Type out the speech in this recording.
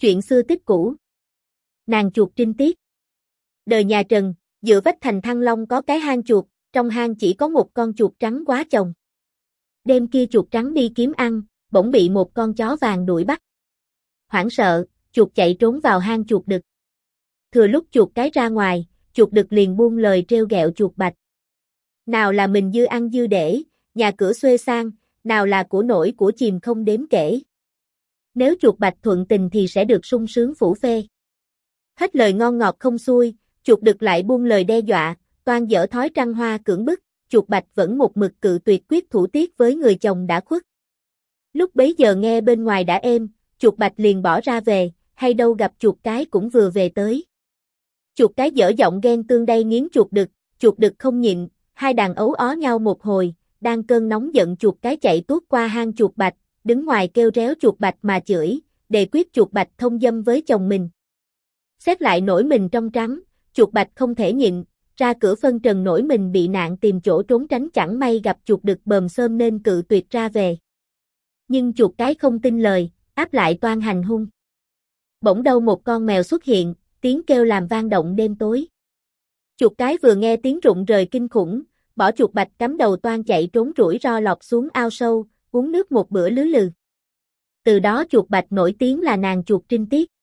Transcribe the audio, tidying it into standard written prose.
Chuyện xưa tích cũ. Nàng chuột trinh tiết. Đời nhà Trần, dựa vách thành Thăng Long có cái hang chuột, trong hang chỉ có một con chuột trắng quá chồng. Đêm kia chuột trắng đi kiếm ăn, bỗng bị một con chó vàng đuổi bắt. Hoảng sợ, chuột chạy trốn vào hang chuột đực. Thừa lúc chuột cái ra ngoài, chuột đực liền buông lời trêu ghẹo chuột bạch. Nào là mình dư ăn dư để, nhà cửa xuê sang, nào là của nổi của chìm không đếm kể. Nếu chuột bạch thuận tình thì sẽ được sung sướng phủ phê. Hết lời ngon ngọt không xuôi, chuột đực lại buông lời đe dọa, toan dở thói trăng hoa cưỡng bức, chuột bạch vẫn một mực cự tuyệt quyết thủ tiết với người chồng đã khuất. Lúc bấy giờ nghe bên ngoài đã êm, chuột bạch liền bỏ ra về, hay đâu gặp chuột cái cũng vừa về tới. Chuột cái dở giọng ghen tương đây nghiến chuột đực không nhịn, hai đàn ấu ó nhau một hồi, đang cơn nóng giận chuột cái chạy tuốt qua hang chuột bạch, đứng ngoài kêu réo chuột bạch mà chửi, đề quyết chuột bạch thông dâm với chồng mình. Xét lại nổi mình trong trắng, chuột bạch không thể nhịn, ra cửa phân trần nổi mình bị nạn tìm chỗ trốn tránh chẳng may gặp chuột đực bờm xôm nên cự tuyệt ra về. Nhưng chuột cái không tin lời, áp lại toan hành hung. Bỗng đâu một con mèo xuất hiện, tiếng kêu làm vang động đêm tối. Chuột cái vừa nghe tiếng rụng rời kinh khủng, bỏ chuột bạch cắm đầu toan chạy trốn rủi ro lọt xuống ao sâu, uống nước một bữa lứ lừ. Từ đó chuột bạch nổi tiếng là nàng chuột trinh tiết.